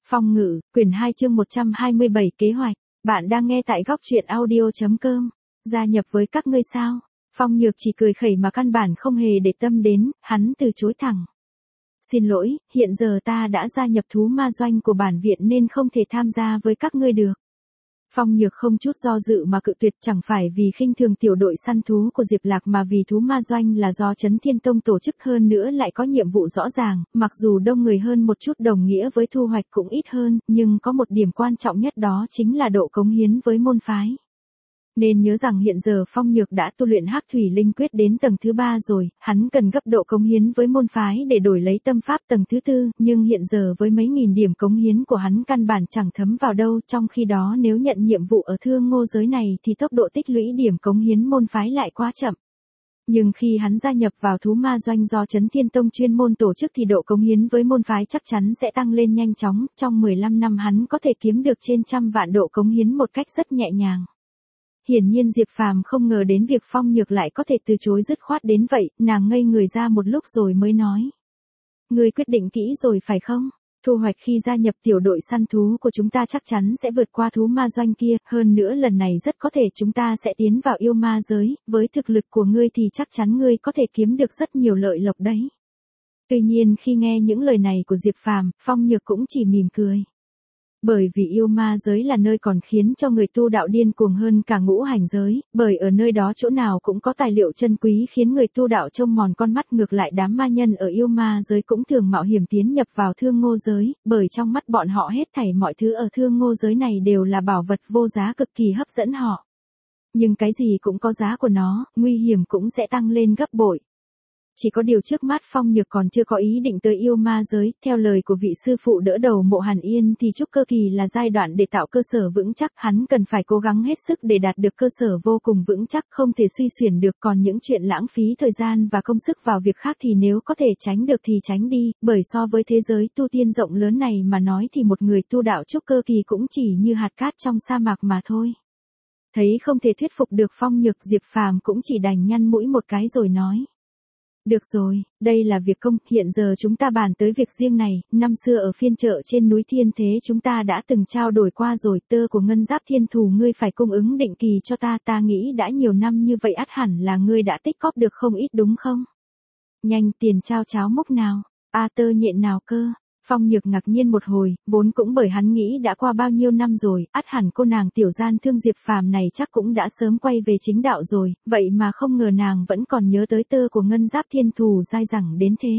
Phong ngữ, quyển 2 chương 127 kế hoạch. Bạn đang nghe tại góc truyện audio.com. Gia nhập với các ngươi sao? Phong Nhược chỉ cười khẩy mà căn bản không hề để tâm đến, hắn từ chối thẳng. Xin lỗi, hiện giờ ta đã gia nhập thú ma doanh của bản viện nên không thể tham gia với các ngươi được. Phong Nhược không chút do dự mà cự tuyệt, chẳng phải vì khinh thường tiểu đội săn thú của Diệp Lạc mà vì thú ma doanh là do Chấn Thiên Tông tổ chức, hơn nữa lại có nhiệm vụ rõ ràng, mặc dù đông người hơn một chút đồng nghĩa với thu hoạch cũng ít hơn, nhưng có một điểm quan trọng nhất đó chính là độ cống hiến với môn phái. Nên nhớ rằng hiện giờ Phong Nhược đã tu luyện Hắc Thủy Linh Quyết đến tầng thứ 3 rồi, hắn cần gấp độ cống hiến với môn phái để đổi lấy tâm pháp tầng thứ 4, nhưng hiện giờ với mấy nghìn điểm cống hiến của hắn căn bản chẳng thấm vào đâu, trong khi đó nếu nhận nhiệm vụ ở Thương Ngô giới này thì tốc độ tích lũy điểm cống hiến môn phái lại quá chậm. Nhưng khi hắn gia nhập vào thú ma doanh do Chấn Thiên Tông chuyên môn tổ chức thì độ cống hiến với môn phái chắc chắn sẽ tăng lên nhanh chóng, trong 15 năm hắn có thể kiếm được trên 100 vạn độ cống hiến một cách rất nhẹ nhàng. Hiển nhiên Diệp Phàm không ngờ đến việc Phong Nhược lại có thể từ chối dứt khoát đến vậy, nàng ngây người ra một lúc rồi mới nói. Ngươi quyết định kỹ rồi phải không? Thu hoạch khi gia nhập tiểu đội săn thú của chúng ta chắc chắn sẽ vượt qua thú ma doanh kia, hơn nữa lần này rất có thể chúng ta sẽ tiến vào yêu ma giới, với thực lực của ngươi thì chắc chắn ngươi có thể kiếm được rất nhiều lợi lộc đấy. Tuy nhiên khi nghe những lời này của Diệp Phàm, Phong Nhược cũng chỉ mỉm cười. Bởi vì yêu ma giới là nơi còn khiến cho người tu đạo điên cuồng hơn cả ngũ hành giới, bởi ở nơi đó chỗ nào cũng có tài liệu chân quý khiến người tu đạo trông mòn con mắt, ngược lại đám ma nhân ở yêu ma giới cũng thường mạo hiểm tiến nhập vào Thương Ngô giới, bởi trong mắt bọn họ hết thảy mọi thứ ở Thương Ngô giới này đều là bảo vật vô giá cực kỳ hấp dẫn họ. Nhưng cái gì cũng có giá của nó, nguy hiểm cũng sẽ tăng lên gấp bội. Chỉ có điều trước mắt Phong Nhược còn chưa có ý định tới yêu ma giới, theo lời của vị sư phụ đỡ đầu Mộ Hàn Yên thì trúc cơ kỳ là giai đoạn để tạo cơ sở vững chắc, hắn cần phải cố gắng hết sức để đạt được cơ sở vô cùng vững chắc, không thể suy xuyển được, còn những chuyện lãng phí thời gian và công sức vào việc khác thì nếu có thể tránh được thì tránh đi, bởi so với thế giới tu tiên rộng lớn này mà nói thì một người tu đạo trúc cơ kỳ cũng chỉ như hạt cát trong sa mạc mà thôi. Thấy không thể thuyết phục được Phong Nhược, Diệp Phàm cũng chỉ đành nhăn mũi một cái rồi nói. Được rồi, đây là việc công, hiện giờ chúng ta bàn tới việc riêng này, năm xưa ở phiên chợ trên núi Thiên Thế chúng ta đã từng trao đổi qua rồi, tơ của ngân giáp thiên thù ngươi phải cung ứng định kỳ cho ta nghĩ đã nhiều năm như vậy ắt hẳn là ngươi đã tích cóp được không ít đúng không? Nhanh, tiền trao cháo mốc nào, tơ nhện nào cơ? Phong Nhược ngạc nhiên một hồi, vốn cũng bởi hắn nghĩ đã qua bao nhiêu năm rồi, ắt hẳn cô nàng tiểu gian thương Diệp Phàm này chắc cũng đã sớm quay về chính đạo rồi, vậy mà không ngờ nàng vẫn còn nhớ tới tơ của ngân giáp thiên thù dai dẳng đến thế.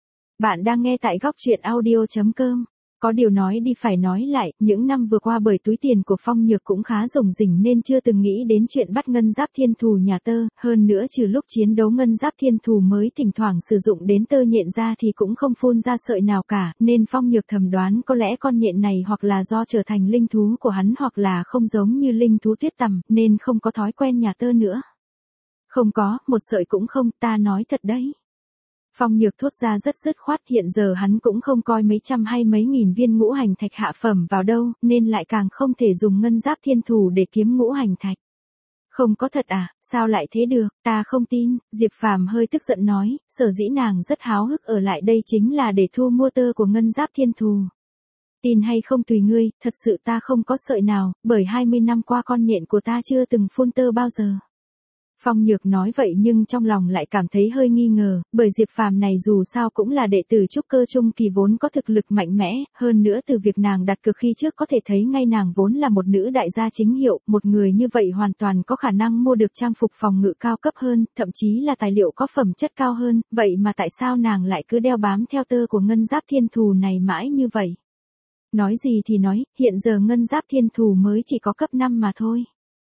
Bạn đang nghe tại góc truyện audio.com. Có điều nói đi phải nói lại, những năm vừa qua bởi túi tiền của Phong Nhược cũng khá rủng rỉnh nên chưa từng nghĩ đến chuyện bắt ngân giáp thiên thù nhà tơ, hơn nữa trừ lúc chiến đấu ngân giáp thiên thù mới thỉnh thoảng sử dụng đến tơ nhện ra thì cũng không phun ra sợi nào cả, nên Phong Nhược thầm đoán có lẽ con nhện này hoặc là do trở thành linh thú của hắn hoặc là không giống như linh thú tuyết tằm, nên không có thói quen nhà tơ nữa. Không có, một sợi cũng không, ta nói thật đấy. Phong Nhược thốt ra rất dứt khoát, hiện giờ hắn cũng không coi mấy trăm hay mấy nghìn viên ngũ hành thạch hạ phẩm vào đâu, nên lại càng không thể dùng ngân giáp thiên thù để kiếm ngũ hành thạch. Không có thật à, sao lại thế được, ta không tin, Diệp Phàm hơi tức giận nói, sở dĩ nàng rất háo hức ở lại đây chính là để thu mua tơ của ngân giáp thiên thù. Tin hay không tùy ngươi, thật sự ta không có sợi nào, bởi 20 năm qua con nhện của ta chưa từng phun tơ bao giờ. Phong Nhược nói vậy nhưng trong lòng lại cảm thấy hơi nghi ngờ, bởi Diệp Phàm này dù sao cũng là đệ tử trúc cơ trung kỳ vốn có thực lực mạnh mẽ, hơn nữa từ việc nàng đặt cược khi trước có thể thấy ngay nàng vốn là một nữ đại gia chính hiệu, một người như vậy hoàn toàn có khả năng mua được trang phục phòng ngự cao cấp hơn, thậm chí là tài liệu có phẩm chất cao hơn, vậy mà tại sao nàng lại cứ đeo bám theo tơ của ngân giáp thiên thù này mãi như vậy? Nói gì thì nói, hiện giờ ngân giáp thiên thù mới chỉ có cấp 5 mà thôi.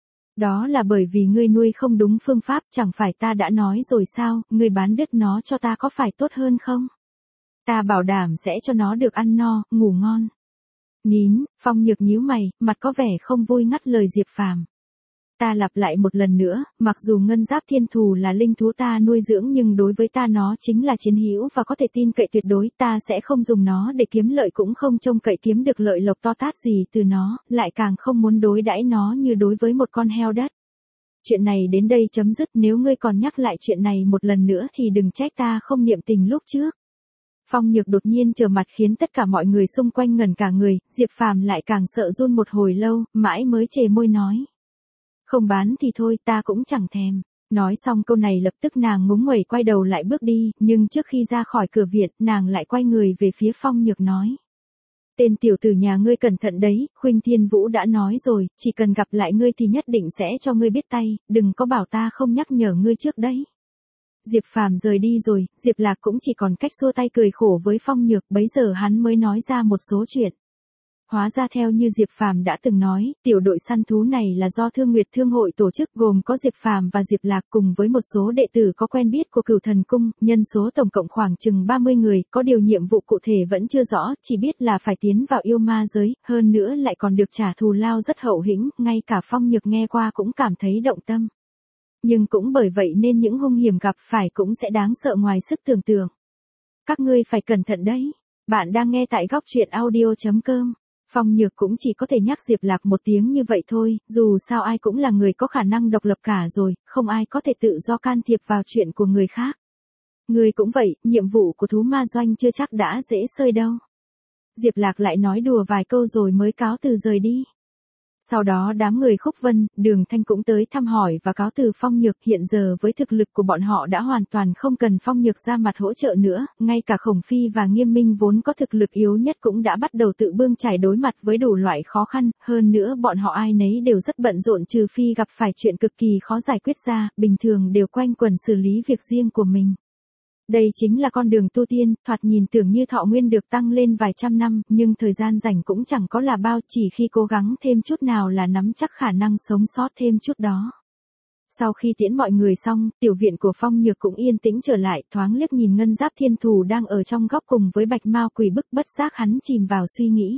Đó là bởi vì ngươi nuôi không đúng phương pháp, chẳng phải ta đã nói rồi sao, ngươi bán đứt nó cho ta có phải tốt hơn không? Ta bảo đảm sẽ cho nó được ăn no, ngủ ngon. Nín, Phong Nhược nhíu mày, mặt có vẻ không vui ngắt lời Diệp Phàm. Ta lặp lại một lần nữa, mặc dù ngân giáp thiên thù là linh thú ta nuôi dưỡng nhưng đối với ta nó chính là chiến hữu và có thể tin cậy tuyệt đối, ta sẽ không dùng nó để kiếm lợi cũng không trông cậy kiếm được lợi lộc to tát gì từ nó, lại càng không muốn đối đãi nó như đối với một con heo đất. Chuyện này đến đây chấm dứt, nếu ngươi còn nhắc lại chuyện này một lần nữa thì đừng trách ta không niệm tình lúc trước. Phong Nhược đột nhiên trở mặt khiến tất cả mọi người xung quanh ngẩn cả người, Diệp Phàm lại càng sợ run một hồi lâu, mãi mới chề môi nói. Không bán thì thôi, ta cũng chẳng thèm. Nói xong câu này lập tức nàng ngúng nguẩy quay đầu lại bước đi, nhưng trước khi ra khỏi cửa viện, nàng lại quay người về phía Phong Nhược nói. Tên tiểu tử nhà ngươi cẩn thận đấy, Khuynh Thiên Vũ đã nói rồi, chỉ cần gặp lại ngươi thì nhất định sẽ cho ngươi biết tay, đừng có bảo ta không nhắc nhở ngươi trước đấy. Diệp Phàm rời đi rồi, Diệp Lạc cũng chỉ còn cách xua tay cười khổ với Phong Nhược, bấy giờ hắn mới nói ra một số chuyện. Hóa ra theo như Diệp Phàm đã từng nói, tiểu đội săn thú này là do Thương Nguyệt Thương hội tổ chức, gồm có Diệp Phàm và Diệp Lạc cùng với một số đệ tử có quen biết của Cửu Thần Cung, nhân số tổng cộng khoảng chừng 30 người, có điều nhiệm vụ cụ thể vẫn chưa rõ, chỉ biết là phải tiến vào yêu ma giới, hơn nữa lại còn được trả thù lao rất hậu hĩnh, ngay cả Phong Nhược nghe qua cũng cảm thấy động tâm. Nhưng cũng bởi vậy nên những hung hiểm gặp phải cũng sẽ đáng sợ ngoài sức tưởng tượng. Các ngươi phải cẩn thận đấy. Bạn đang nghe tại góc truyện audio.com. Phong Nhược cũng chỉ có thể nhắc Diệp Lạc một tiếng như vậy thôi, dù sao ai cũng là người có khả năng độc lập cả rồi, không ai có thể tự do can thiệp vào chuyện của người khác. Người cũng vậy, nhiệm vụ của thú ma doanh chưa chắc đã dễ xơi đâu. Diệp Lạc lại nói đùa vài câu rồi mới cáo từ rời đi. Sau đó đám người Khúc Vân, Đường Thanh cũng tới thăm hỏi và cáo từ Phong Nhược, hiện giờ với thực lực của bọn họ đã hoàn toàn không cần Phong Nhược ra mặt hỗ trợ nữa, ngay cả Khổng Phi và Nghiêm Minh vốn có thực lực yếu nhất cũng đã bắt đầu tự bươn chải đối mặt với đủ loại khó khăn, hơn nữa bọn họ ai nấy đều rất bận rộn trừ phi gặp phải chuyện cực kỳ khó giải quyết ra, bình thường đều quanh quẩn xử lý việc riêng của mình. Đây chính là con đường tu tiên, thoạt nhìn tưởng như thọ nguyên được tăng lên vài trăm năm, nhưng thời gian rảnh cũng chẳng có là bao, chỉ khi cố gắng thêm chút nào là nắm chắc khả năng sống sót thêm chút đó. Sau khi tiễn mọi người xong, tiểu viện của Phong Nhược cũng yên tĩnh trở lại, thoáng liếc nhìn Ngân Giáp Thiên Thù đang ở trong góc cùng với Bạch Mao Quỷ bức, bất giác hắn chìm vào suy nghĩ.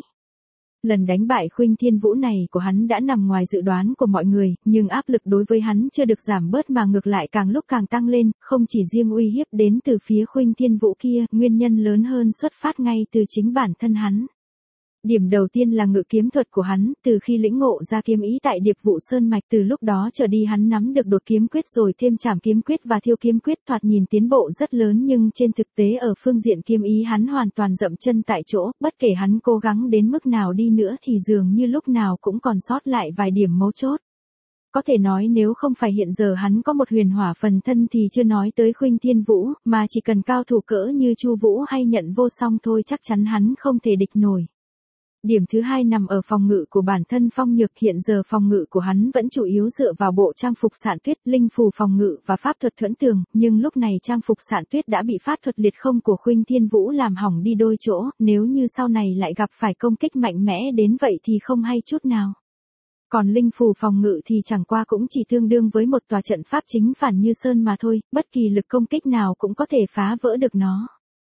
Lần đánh bại Khuynh Thiên Vũ này của hắn đã nằm ngoài dự đoán của mọi người, nhưng áp lực đối với hắn chưa được giảm bớt mà ngược lại càng lúc càng tăng lên, không chỉ riêng uy hiếp đến từ phía Khuynh Thiên Vũ kia, nguyên nhân lớn hơn xuất phát ngay từ chính bản thân hắn. Điểm đầu tiên là ngự kiếm thuật của hắn, từ khi lĩnh ngộ ra kiếm ý tại Điệp Vụ Sơn Mạch, từ lúc đó trở đi hắn nắm được đột kiếm quyết rồi thêm trảm kiếm quyết và thiêu kiếm quyết, thoạt nhìn tiến bộ rất lớn nhưng trên thực tế ở phương diện kiếm ý hắn hoàn toàn dậm chân tại chỗ, bất kể hắn cố gắng đến mức nào đi nữa thì dường như lúc nào cũng còn sót lại vài điểm mấu chốt. Có thể nói nếu không phải hiện giờ hắn có một huyền hỏa phần thân thì chưa nói tới Khuynh Thiên Vũ, mà chỉ cần cao thủ cỡ như Chu Vũ hay Nhận Vô Song thôi chắc chắn hắn không thể địch nổi. Điểm thứ hai nằm ở phòng ngự của bản thân Phong Nhược, hiện giờ phòng ngự của hắn vẫn chủ yếu dựa vào bộ trang phục Sạn Tuyết, linh phù phòng ngự và pháp thuật thuẫn tường, nhưng lúc này trang phục Sạn Tuyết đã bị pháp thuật liệt không của Khuynh Thiên Vũ làm hỏng đi đôi chỗ, nếu như sau này lại gặp phải công kích mạnh mẽ đến vậy thì không hay chút nào. Còn linh phù phòng ngự thì chẳng qua cũng chỉ tương đương với một tòa trận pháp chính phản như sơn mà thôi, bất kỳ lực công kích nào cũng có thể phá vỡ được nó.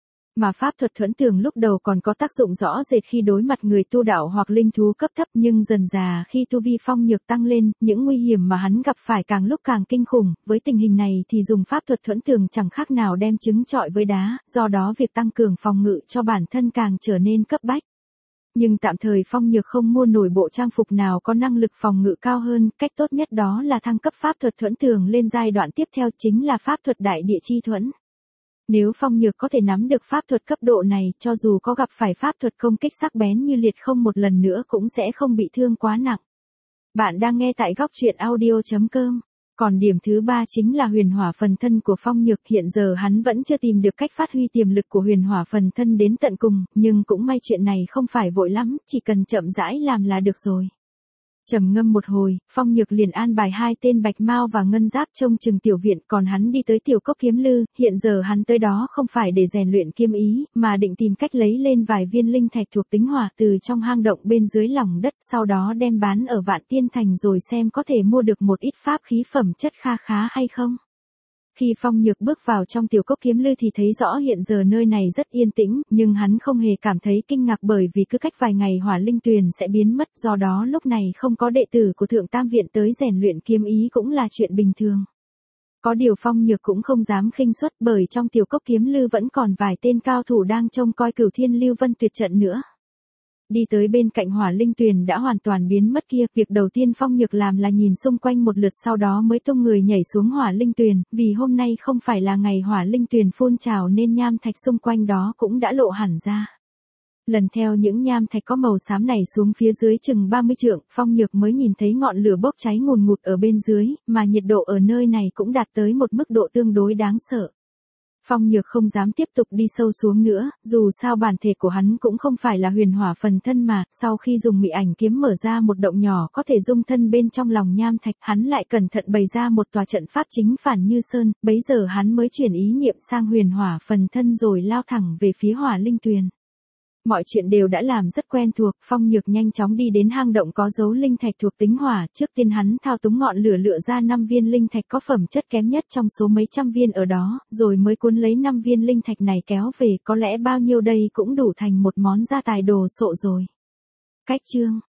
Mà pháp thuật thuẫn tường lúc đầu còn có tác dụng rõ rệt khi đối mặt người tu đạo hoặc linh thú cấp thấp, nhưng dần dà khi tu vi Phong Nhược tăng lên, những nguy hiểm mà hắn gặp phải càng lúc càng kinh khủng, với tình hình này thì dùng pháp thuật thuẫn tường chẳng khác nào đem trứng trọi với đá, do đó việc tăng cường phòng ngự cho bản thân càng trở nên cấp bách. Nhưng tạm thời Phong Nhược không mua nổi bộ trang phục nào có năng lực phòng ngự cao hơn, cách tốt nhất đó là thăng cấp pháp thuật thuẫn tường lên giai đoạn tiếp theo chính là pháp thuật đại địa chi thuẫn. Nếu Phong Nhược có thể nắm được pháp thuật cấp độ này, cho dù có gặp phải pháp thuật công kích sắc bén như liệt không một lần nữa cũng sẽ không bị thương quá nặng. Bạn đang nghe tại góc truyện audio.com. Còn điểm thứ ba chính là huyền hỏa phần thân của Phong Nhược, hiện giờ hắn vẫn chưa tìm được cách phát huy tiềm lực của huyền hỏa phần thân đến tận cùng, nhưng cũng may chuyện này không phải vội lắm, chỉ cần chậm rãi làm là được rồi. Trầm ngâm một hồi, Phong Nhược liền an bài hai tên Bạch Mao và Ngân Giáp trông chừng tiểu viện, còn hắn đi tới tiểu cốc kiếm lư, hiện giờ hắn tới đó không phải để rèn luyện kiếm ý, mà định tìm cách lấy lên vài viên linh thạch thuộc tính hỏa từ trong hang động bên dưới lòng đất, sau đó đem bán ở Vạn Tiên Thành rồi xem có thể mua được một ít pháp khí phẩm chất kha khá hay không. Khi Phong Nhược bước vào trong tiểu cốc kiếm lư thì thấy rõ hiện giờ nơi này rất yên tĩnh, nhưng hắn không hề cảm thấy kinh ngạc bởi vì cứ cách vài ngày hỏa linh tuyền sẽ biến mất, do đó lúc này không có đệ tử của Thượng Tam Viện tới rèn luyện kiếm ý cũng là chuyện bình thường. Có điều Phong Nhược cũng không dám khinh suất bởi trong tiểu cốc kiếm lư vẫn còn vài tên cao thủ đang trông coi Cửu Thiên Lưu Vân Tuyệt trận nữa. Đi tới bên cạnh hỏa linh tuyền đã hoàn toàn biến mất kia, việc đầu tiên Phong Nhược làm là nhìn xung quanh một lượt sau đó mới tung người nhảy xuống hỏa linh tuyền, vì hôm nay không phải là ngày hỏa linh tuyền phun trào nên nham thạch xung quanh đó cũng đã lộ hẳn ra. Lần theo những nham thạch có màu xám này xuống phía dưới chừng 30 trượng, Phong Nhược mới nhìn thấy ngọn lửa bốc cháy ngùn ngụt ở bên dưới, mà nhiệt độ ở nơi này cũng đạt tới một mức độ tương đối đáng sợ. Phong Nhược không dám tiếp tục đi sâu xuống nữa, dù sao bản thể của hắn cũng không phải là huyền hỏa phần thân mà, sau khi dùng mị ảnh kiếm mở ra một động nhỏ có thể dung thân bên trong lòng nham thạch, hắn lại cẩn thận bày ra một tòa trận pháp chính phản như sơn, bấy giờ hắn mới chuyển ý niệm sang huyền hỏa phần thân rồi lao thẳng về phía hỏa linh tuyền. Mọi chuyện đều đã làm rất quen thuộc, Phong Nhược nhanh chóng đi đến hang động có dấu linh thạch thuộc tính hỏa, trước tiên hắn thao túng ngọn lửa lựa ra 5 viên linh thạch có phẩm chất kém nhất trong số mấy trăm viên ở đó, rồi mới cuốn lấy 5 viên linh thạch này kéo về, có lẽ bao nhiêu đây cũng đủ thành một món gia tài đồ sộ rồi. Cách chương